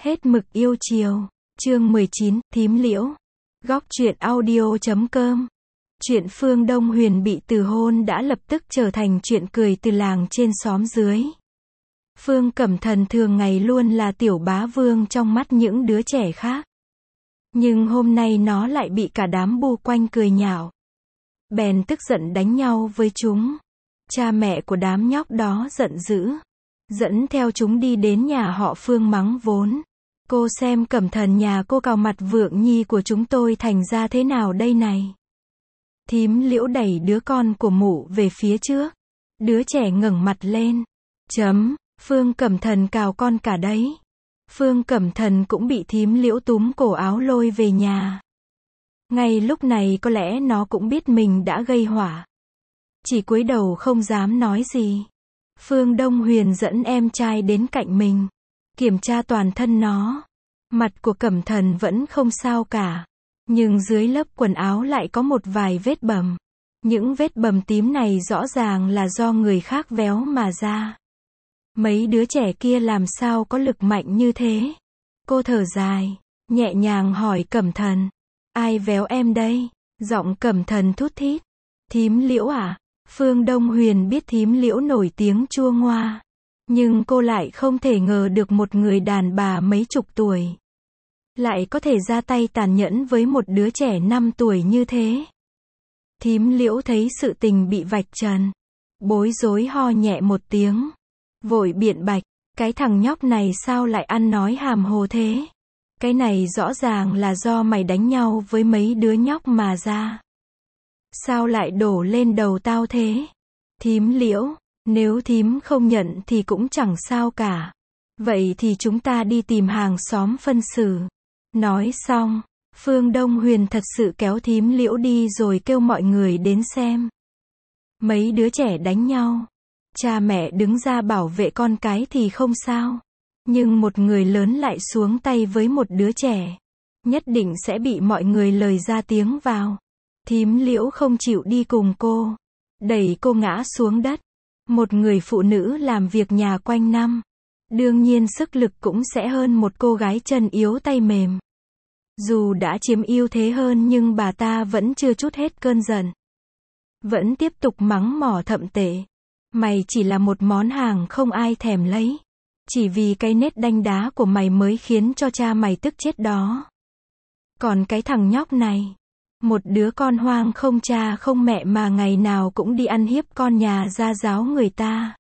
Hết mực yêu chiều. Chương 19, Thím Liễu. Góc truyện audio.com. Chuyện Phương Đông Huyền bị từ hôn đã lập tức trở thành chuyện cười từ làng trên xóm dưới. Phương Cẩm Thần thường ngày luôn là tiểu bá vương trong mắt những đứa trẻ khác. Nhưng hôm nay nó lại bị cả đám bu quanh cười nhạo. Bèn tức giận đánh nhau với chúng. Cha mẹ của đám nhóc đó giận dữ, dẫn theo chúng đi đến nhà họ Phương mắng vốn. Cô xem Cẩm Thần nhà cô cào mặt Vượng Nhi của chúng tôi thành ra thế nào đây này. Thím Liễu đẩy đứa con của mụ về phía trước. Đứa trẻ ngẩng mặt lên. Phương Cẩm Thần cào con cả đấy. Phương Cẩm Thần cũng bị thím Liễu túm cổ áo lôi về nhà. Ngay lúc này có lẽ nó cũng biết mình đã gây họa. Chỉ cúi đầu không dám nói gì. Phương Đông Huyền dẫn em trai đến cạnh mình, kiểm tra toàn thân nó. Mặt của Cẩm Thần vẫn không sao cả, nhưng dưới lớp quần áo lại có một vài vết bầm. Những vết bầm tím này rõ ràng là do người khác véo mà ra. Mấy đứa trẻ kia làm sao có lực mạnh như thế? Cô thở dài, nhẹ nhàng hỏi Cẩm Thần. Ai véo em đây? Giọng Cẩm Thần thút thít. Thím Liễu à? Phương Đông Huyền biết thím Liễu nổi tiếng chua ngoa. Nhưng cô lại không thể ngờ được một người đàn bà mấy chục tuổi lại có thể ra tay tàn nhẫn với một đứa trẻ 5 tuổi như thế. Thím Liễu thấy sự tình bị vạch trần, bối rối ho nhẹ một tiếng, vội biện bạch, cái thằng nhóc này sao lại ăn nói hàm hồ thế? Cái này rõ ràng là do mày đánh nhau với mấy đứa nhóc mà ra. Sao lại đổ lên đầu tao thế? Thím Liễu, nếu thím không nhận thì cũng chẳng sao cả. Vậy thì chúng ta đi tìm hàng xóm phân xử. Nói xong, Phương Đông Huyền thật sự kéo thím Liễu đi rồi kêu mọi người đến xem. Mấy đứa trẻ đánh nhau. Cha mẹ đứng ra bảo vệ con cái thì không sao. Nhưng một người lớn lại xuống tay với một đứa trẻ, nhất định sẽ bị mọi người lời ra tiếng vào. Thím Liễu không chịu đi cùng cô, đẩy cô ngã xuống đất. Một người phụ nữ làm việc nhà quanh năm, đương nhiên sức lực cũng sẽ hơn một cô gái chân yếu tay mềm. Dù đã chiếm ưu thế hơn nhưng bà ta vẫn chưa trút hết cơn giận. Vẫn tiếp tục mắng mỏ thậm tệ. Mày chỉ là một món hàng không ai thèm lấy. Chỉ vì cái nết đanh đá của mày mới khiến cho cha mày tức chết đó. Còn cái thằng nhóc này, một đứa con hoang không cha không mẹ mà ngày nào cũng đi ăn hiếp con nhà gia giáo người ta.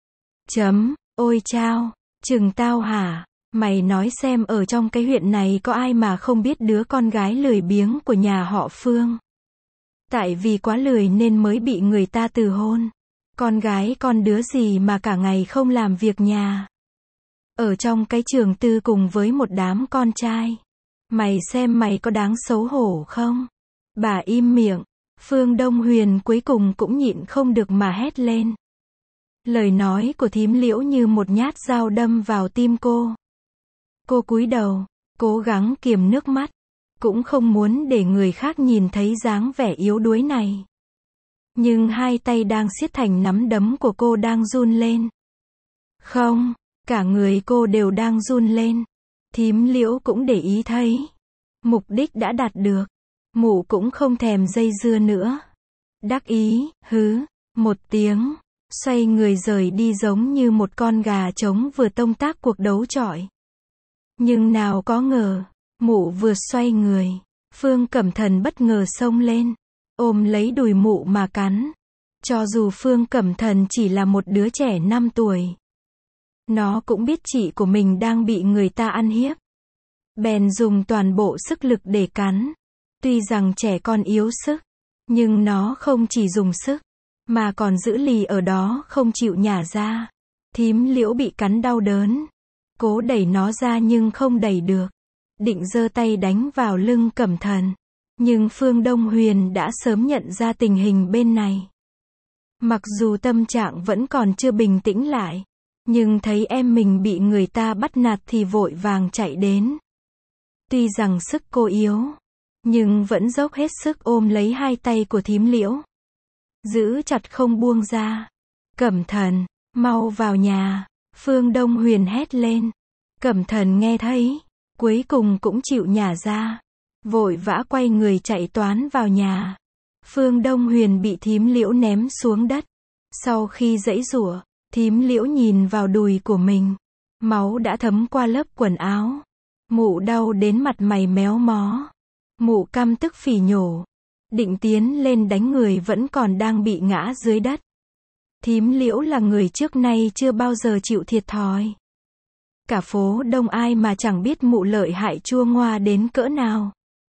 Ôi chao, chừng tao hả? Mày nói xem ở trong cái huyện này có ai mà không biết đứa con gái lười biếng của nhà họ Phương. Tại vì quá lười nên mới bị người ta từ hôn. Con gái con đứa gì mà cả ngày không làm việc nhà. Ở trong cái trường tư cùng với một đám con trai. Mày xem mày có đáng xấu hổ không? Bà im miệng. Phương Đông Huyền cuối cùng cũng nhịn không được mà hét lên. Lời nói của thím Liễu như một nhát dao đâm vào tim cô. Cô cúi đầu, cố gắng kiềm nước mắt, cũng không muốn để người khác nhìn thấy dáng vẻ yếu đuối này. Nhưng hai tay đang siết thành nắm đấm của cô đang run lên. Không, cả người cô đều đang run lên. Thím Liễu cũng để ý thấy. Mục đích đã đạt được. Mụ cũng không thèm dây dưa nữa. Đắc ý, một tiếng, xoay người rời đi giống như một con gà trống vừa tông tác cuộc đấu chọi. Nhưng nào có ngờ, mụ vừa xoay người, Phương Cẩm Thần bất ngờ xông lên, ôm lấy đùi mụ mà cắn. Cho dù Phương Cẩm Thần chỉ là một đứa trẻ 5 tuổi, nó cũng biết chị của mình đang bị người ta ăn hiếp. Bèn dùng toàn bộ sức lực để cắn. Tuy rằng trẻ con yếu sức, nhưng nó không chỉ dùng sức, mà còn giữ lì ở đó không chịu nhả ra. Thím Liễu bị cắn đau đớn. Cố đẩy nó ra nhưng không đẩy được. Định giơ tay đánh vào lưng Cẩm Thần. Nhưng Phương Đông Huyền đã sớm nhận ra tình hình bên này. Mặc dù tâm trạng vẫn còn chưa bình tĩnh lại, nhưng thấy em mình bị người ta bắt nạt thì vội vàng chạy đến. Tuy rằng sức cô yếu, nhưng vẫn dốc hết sức ôm lấy hai tay của thím Liễu. Giữ chặt không buông ra. Cẩm Thần, mau vào nhà. Phương Đông Huyền hét lên. Cẩm Thần nghe thấy, cuối cùng cũng chịu nhả ra. Vội vã quay người chạy toán vào nhà. Phương Đông Huyền bị Thím Liễu ném xuống đất. Sau khi giãy giụa, Thím Liễu nhìn vào đùi của mình. Máu đã thấm qua lớp quần áo. Mụ đau đến mặt mày méo mó. Mụ căm tức phỉ nhổ. Định tiến lên đánh người vẫn còn đang bị ngã dưới đất. Thím Liễu là người trước nay chưa bao giờ chịu thiệt thòi. Cả phố đông ai mà chẳng biết mụ lợi hại chua ngoa đến cỡ nào.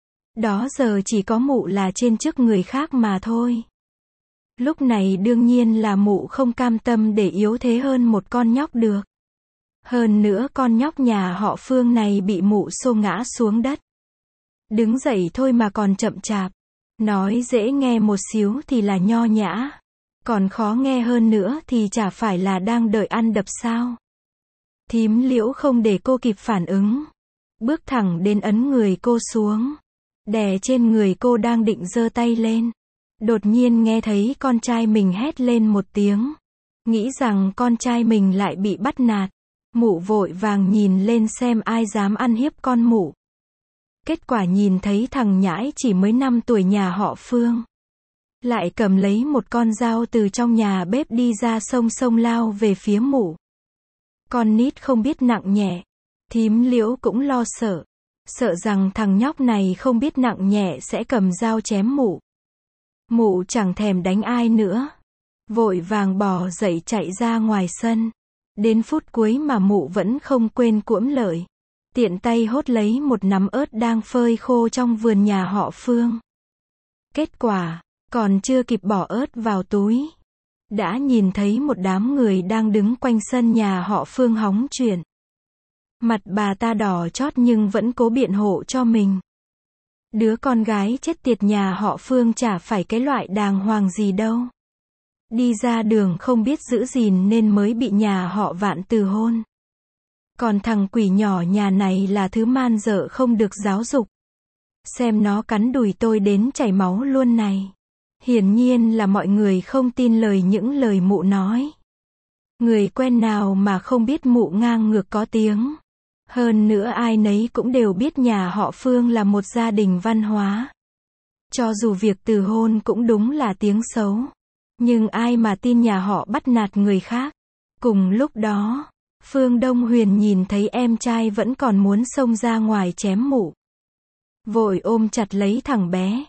Đó giờ chỉ có mụ là trên chức người khác mà thôi. Lúc này đương nhiên là mụ không cam tâm để yếu thế hơn một con nhóc được. Hơn nữa con nhóc nhà họ Phương này bị mụ xô ngã xuống đất. Đứng dậy thôi mà còn chậm chạp. Nói dễ nghe một xíu thì là nho nhã. Còn khó nghe hơn nữa thì chả phải là đang đợi ăn đập sao. Thím Liễu không để cô kịp phản ứng. Bước thẳng đến ấn người cô xuống. Đè trên người cô đang định giơ tay lên. Đột nhiên nghe thấy con trai mình hét lên một tiếng. Nghĩ rằng con trai mình lại bị bắt nạt. Mụ vội vàng nhìn lên xem ai dám ăn hiếp con mụ. Kết quả nhìn thấy thằng nhãi chỉ mới 5 tuổi nhà họ Phương. Lại cầm lấy một con dao từ trong nhà bếp đi ra xông lao về phía mụ. Con nít không biết nặng nhẹ. Thím Liễu cũng lo sợ. Sợ rằng thằng nhóc này không biết nặng nhẹ sẽ cầm dao chém mụ. Mụ chẳng thèm đánh ai nữa. Vội vàng bò dậy chạy ra ngoài sân. Đến phút cuối mà mụ vẫn không quên cuỗm lợi. Tiện tay hốt lấy một nắm ớt đang phơi khô trong vườn nhà họ Phương. Kết quả, còn chưa kịp bỏ ớt vào túi. Đã nhìn thấy một đám người đang đứng quanh sân nhà họ Phương hóng chuyện. Mặt bà ta đỏ chót nhưng vẫn cố biện hộ cho mình. Đứa con gái chết tiệt nhà họ Phương chả phải cái loại đàng hoàng gì đâu. Đi ra đường không biết giữ gìn nên mới bị nhà họ Vạn từ hôn. Còn thằng quỷ nhỏ nhà này là thứ man dợ không được giáo dục. Xem nó cắn đùi tôi đến chảy máu luôn này. Hiển nhiên là mọi người không tin những lời mụ nói. Người quen nào mà không biết mụ ngang ngược có tiếng. Hơn nữa ai nấy cũng đều biết nhà họ Phương là một gia đình văn hóa. Cho dù việc từ hôn cũng đúng là tiếng xấu. Nhưng ai mà tin nhà họ bắt nạt người khác. Cùng lúc đó, Phương Đông Huyền nhìn thấy em trai vẫn còn muốn xông ra ngoài chém mụ. Vội ôm chặt lấy thằng bé.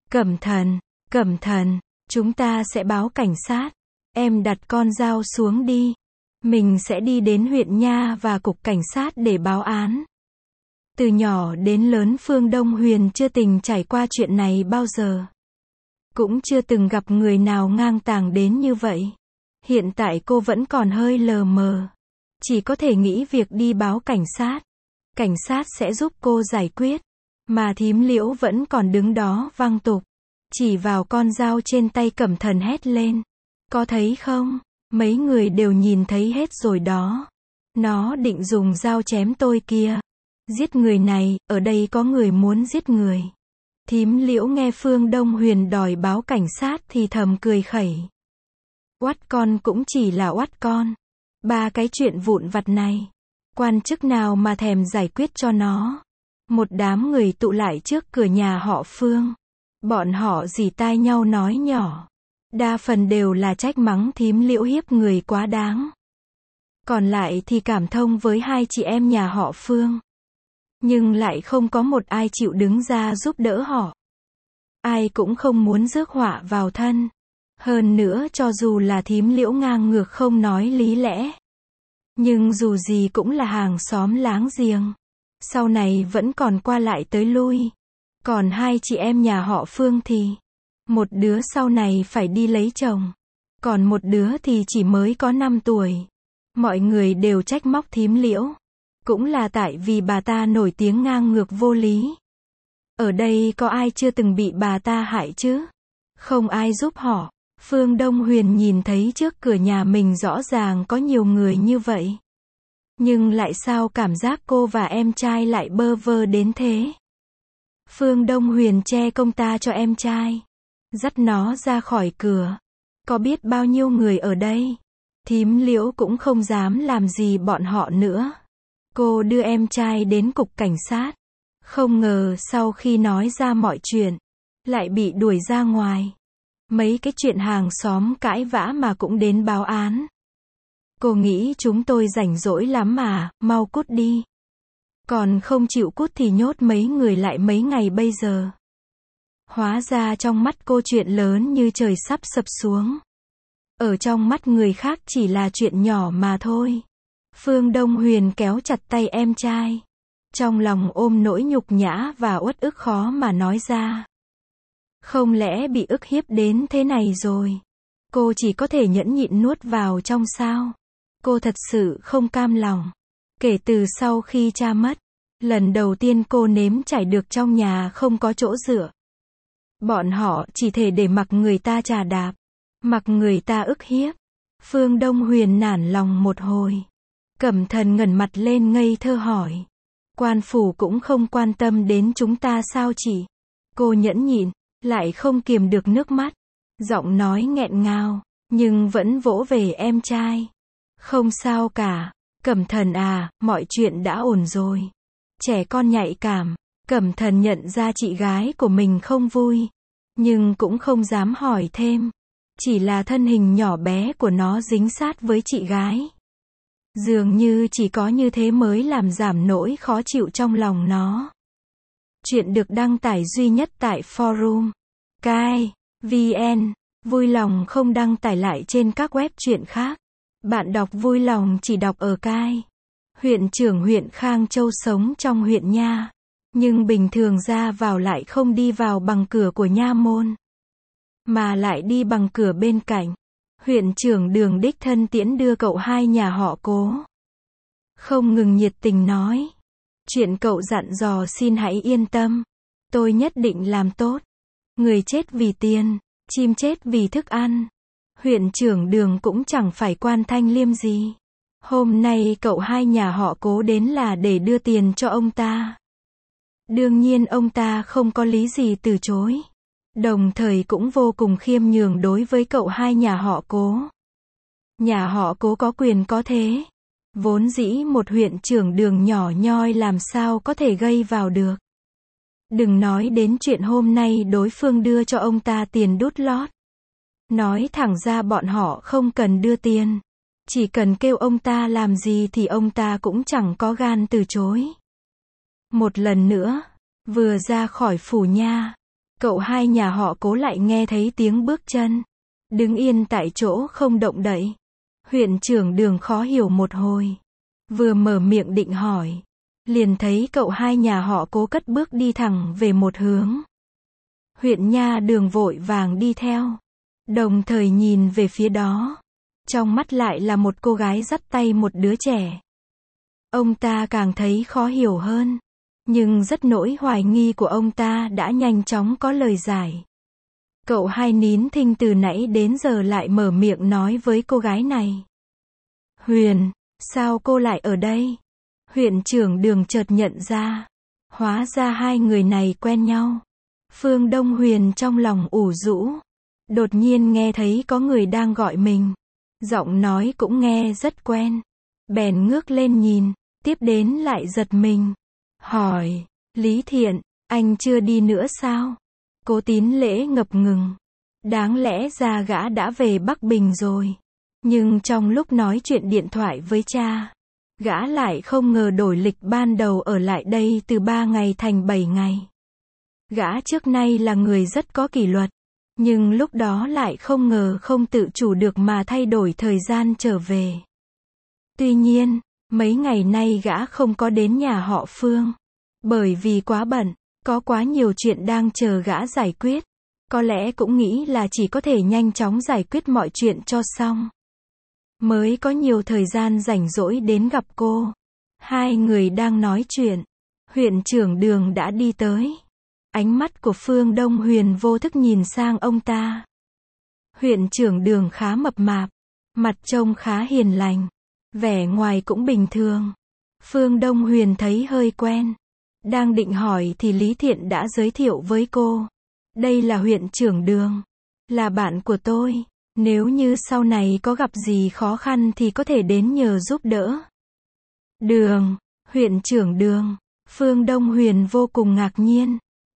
Cẩm Thần, chúng ta sẽ báo cảnh sát. Em đặt con dao xuống đi. Mình sẽ đi đến huyện nha và cục cảnh sát để báo án. Từ nhỏ đến lớn Phương Đông Huyền chưa từng trải qua chuyện này bao giờ. Cũng chưa từng gặp người nào ngang tàng đến như vậy. Hiện tại cô vẫn còn hơi lờ mờ. Chỉ có thể nghĩ việc đi báo cảnh sát. Cảnh sát sẽ giúp cô giải quyết. Mà thím Liễu vẫn còn đứng đó văng tục. Chỉ vào con dao trên tay Cẩm Thần hét lên. Có thấy không? Mấy người đều nhìn thấy hết rồi đó. Nó định dùng dao chém tôi kia. Giết người này, ở đây có người muốn giết người. Thím Liễu nghe Phương Đông Huyền đòi báo cảnh sát thì thầm cười khẩy. Oắt con cũng chỉ là oắt con. 3 cái chuyện vụn vặt này. Quan chức nào mà thèm giải quyết cho nó. Một đám người tụ lại trước cửa nhà họ Phương. Bọn họ rỉ tai nhau nói nhỏ. Đa phần đều là trách mắng thím Liễu hiếp người quá đáng. Còn lại thì cảm thông với hai chị em nhà họ Phương. Nhưng lại không có một ai chịu đứng ra giúp đỡ họ. Ai cũng không muốn rước họa vào thân. Hơn nữa cho dù là thím Liễu ngang ngược không nói lý lẽ. Nhưng dù gì cũng là hàng xóm láng giềng. Sau này vẫn còn qua lại tới lui. Còn hai chị em nhà họ Phương thì một đứa sau này phải đi lấy chồng. Còn một đứa thì chỉ mới có 5 tuổi. Mọi người đều trách móc thím Liễu. Cũng là tại vì bà ta nổi tiếng ngang ngược vô lý. Ở đây có ai chưa từng bị bà ta hại chứ? Không ai giúp họ. Phương Đông Huyền nhìn thấy trước cửa nhà mình rõ ràng có nhiều người như vậy. Nhưng lại sao cảm giác cô và em trai lại bơ vơ đến thế? Phương Đông Huyền che công ta cho em trai. Dắt nó ra khỏi cửa. Có biết bao nhiêu người ở đây? Thím Liễu cũng không dám làm gì bọn họ nữa. Cô đưa em trai đến cục cảnh sát. Không ngờ sau khi nói ra mọi chuyện, lại bị đuổi ra ngoài. Mấy cái chuyện hàng xóm cãi vã mà cũng đến báo án. Cô nghĩ chúng tôi rảnh rỗi lắm mà, mau cút đi. Còn không chịu cút thì nhốt mấy người lại mấy ngày bây giờ. Hóa ra trong mắt cô chuyện lớn như trời sắp sập xuống. Ở trong mắt người khác chỉ là chuyện nhỏ mà thôi. Phương Đông Huyền kéo chặt tay em trai. Trong lòng ôm nỗi nhục nhã và uất ức khó mà nói ra. Không lẽ bị ức hiếp đến thế này rồi? Cô chỉ có thể nhẫn nhịn nuốt vào trong sao? Cô thật sự không cam lòng. Kể từ sau khi cha mất, lần đầu tiên cô nếm trải được trong nhà không có chỗ dựa. Bọn họ chỉ thể để mặc người ta chà đạp, mặc người ta ức hiếp. Phương Đông Huyền nản lòng một hồi. Cẩm Thần ngẩng mặt lên ngây thơ hỏi. Quan phủ cũng không quan tâm đến chúng ta sao chị? Cô nhẫn nhịn, lại không kiềm được nước mắt. Giọng nói nghẹn ngào, nhưng vẫn vỗ về em trai. Không sao cả, Cẩm Thần à, mọi chuyện đã ổn rồi. Trẻ con nhạy cảm, Cẩm Thần nhận ra chị gái của mình không vui. Nhưng cũng không dám hỏi thêm. Chỉ là thân hình nhỏ bé của nó dính sát với chị gái. Dường như chỉ có như thế mới làm giảm nỗi khó chịu trong lòng nó. Chuyện được đăng tải duy nhất tại forum Kai.vn. Vui lòng không đăng tải lại trên các web truyện khác. Bạn đọc vui lòng chỉ đọc ở Kai. Huyện trưởng huyện Khang Châu sống trong huyện Nha. Nhưng bình thường ra vào lại không đi vào bằng cửa của nha môn. Mà lại đi bằng cửa bên cạnh. Huyện trưởng Đường đích thân tiễn đưa cậu hai nhà họ Cố. Không ngừng nhiệt tình nói. Chuyện cậu dặn dò xin hãy yên tâm. Tôi nhất định làm tốt. Người chết vì tiền, chim chết vì thức ăn. Huyện trưởng Đường cũng chẳng phải quan thanh liêm gì. Hôm nay cậu hai nhà họ Cố đến là để đưa tiền cho ông ta. Đương nhiên ông ta không có lý gì từ chối. Đồng thời cũng vô cùng khiêm nhường đối với cậu hai nhà họ Cố. Nhà họ Cố có quyền có thế. Vốn dĩ một huyện trưởng Đường nhỏ nhoi làm sao có thể gây vào được. Đừng nói đến chuyện hôm nay đối phương đưa cho ông ta tiền đút lót. Nói thẳng ra bọn họ không cần đưa tiền. Chỉ cần kêu ông ta làm gì thì ông ta cũng chẳng có gan từ chối. Một lần nữa, vừa ra khỏi phủ nha, cậu hai nhà họ Cố lại nghe thấy tiếng bước chân. Đứng yên tại chỗ không động đậy. Huyện trưởng Đường khó hiểu một hồi. Vừa mở miệng định hỏi. Liền thấy cậu hai nhà họ Cố cất bước đi thẳng về một hướng. Huyện Nha Đường vội vàng đi theo. Đồng thời nhìn về phía đó. Trong mắt lại là một cô gái dắt tay một đứa trẻ. Ông ta càng thấy khó hiểu hơn. Nhưng rất nỗi hoài nghi của ông ta đã nhanh chóng có lời giải. Cậu hai nín thinh từ nãy đến giờ lại mở miệng nói với cô gái này. Huyền, sao cô lại ở đây? Huyện trưởng Đường chợt nhận ra. Hóa ra hai người này quen nhau. Phương Đông Huyền trong lòng ủ rũ. Đột nhiên nghe thấy có người đang gọi mình. Giọng nói cũng nghe rất quen. Bèn ngước lên nhìn. Tiếp đến lại giật mình. Hỏi, Lý Thiện, anh chưa đi nữa sao? Cố Tín Lễ ngập ngừng. Đáng lẽ ra gã đã về Bắc Bình rồi. Nhưng trong lúc nói chuyện điện thoại với cha, gã lại không ngờ đổi lịch ban đầu ở lại đây từ 3 ngày thành 7 ngày. Gã trước nay là người rất có kỷ luật. Nhưng lúc đó lại không ngờ không tự chủ được mà thay đổi thời gian trở về. Tuy nhiên, mấy ngày nay gã không có đến nhà họ Phương. Bởi vì quá bận, có quá nhiều chuyện đang chờ gã giải quyết. Có lẽ cũng nghĩ là chỉ có thể nhanh chóng giải quyết mọi chuyện cho xong. Mới có nhiều thời gian rảnh rỗi đến gặp cô. Hai người đang nói chuyện. Huyện trưởng Đường đã đi tới. Ánh mắt của Phương Đông Huyền vô thức nhìn sang ông ta. Huyện trưởng Đường khá mập mạp. Mặt trông khá hiền lành. Vẻ ngoài cũng bình thường. Phương Đông Huyền thấy hơi quen. Đang định hỏi thì Lý Thiện đã giới thiệu với cô. Đây là huyện trưởng Đường. Là bạn của tôi. Nếu như sau này có gặp gì khó khăn thì có thể đến nhờ giúp đỡ. Đường. Huyện trưởng Đường. Phương Đông Huyền vô cùng ngạc nhiên.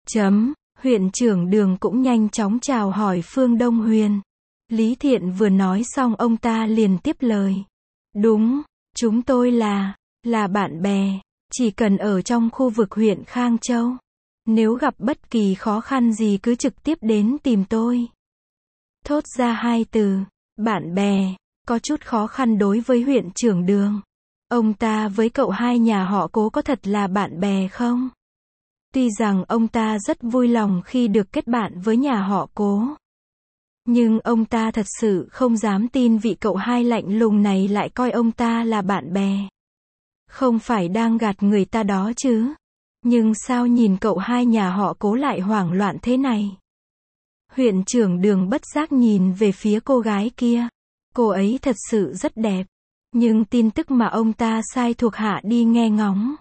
Huyện trưởng Đường cũng nhanh chóng chào hỏi Phương Đông Huyền. Lý Thiện vừa nói xong ông ta liền tiếp lời. Đúng, chúng tôi là bạn bè, chỉ cần ở trong khu vực huyện Khang Châu. Nếu gặp bất kỳ khó khăn gì cứ trực tiếp đến tìm tôi. Thốt ra hai từ, bạn bè, có chút khó khăn đối với huyện trưởng Đường. Ông ta với cậu hai nhà họ Cố có thật là bạn bè không? Tuy rằng ông ta rất vui lòng khi được kết bạn với nhà họ Cố. Nhưng ông ta thật sự không dám tin vị cậu hai lạnh lùng này lại coi ông ta là bạn bè. Không phải đang gạt người ta đó chứ. Nhưng sao nhìn cậu hai nhà họ Cố lại hoảng loạn thế này? Huyện trưởng Đường bất giác nhìn về phía cô gái kia. Cô ấy thật sự rất đẹp. Nhưng tin tức mà ông ta sai thuộc hạ đi nghe ngóng.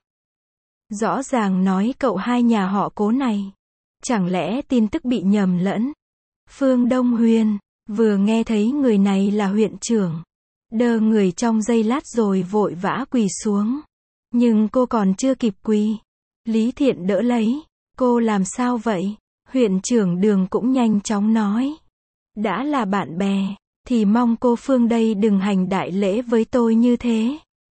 Rõ ràng nói cậu hai nhà họ Cố này. Chẳng lẽ tin tức bị nhầm lẫn? Phương Đông Huyền vừa nghe thấy người này là huyện trưởng. Đơ người trong giây lát rồi vội vã quỳ xuống. Nhưng cô còn chưa kịp quỳ. Lý Thiện đỡ lấy. Cô làm sao vậy? Huyện trưởng Đường cũng nhanh chóng nói. Đã là bạn bè, thì mong cô Phương đây đừng hành đại lễ với tôi như thế.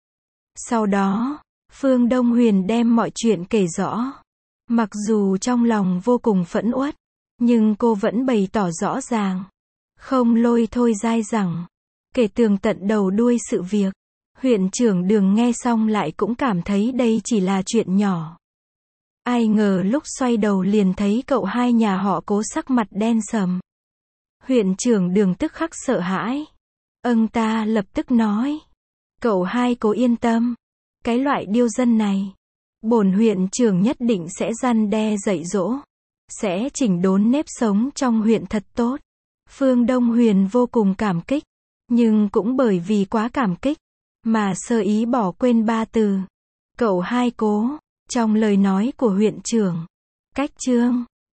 Sau đó, Phương Đông Huyền đem mọi chuyện kể rõ. Mặc dù trong lòng vô cùng phẫn uất, nhưng cô vẫn bày tỏ rõ ràng. Không lôi thôi dai dẳng. Kể tường tận đầu đuôi sự việc. Huyện trưởng Đường nghe xong lại cũng cảm thấy đây chỉ là chuyện nhỏ. Ai ngờ lúc xoay đầu liền thấy cậu hai nhà họ Cố sắc mặt đen sầm. Huyện trưởng Đường tức khắc sợ hãi. Ông ta lập tức nói. Cậu hai Cố yên tâm. Cái loại điêu dân này, bổn huyện trưởng nhất định sẽ răn đe dạy dỗ. Sẽ chỉnh đốn nếp sống trong huyện thật tốt. Phương Đông Huyền vô cùng cảm kích. Nhưng cũng bởi vì quá cảm kích, mà sơ ý bỏ quên ba từ. Cậu hai Cố. Trong lời nói của huyện trưởng. Cách chương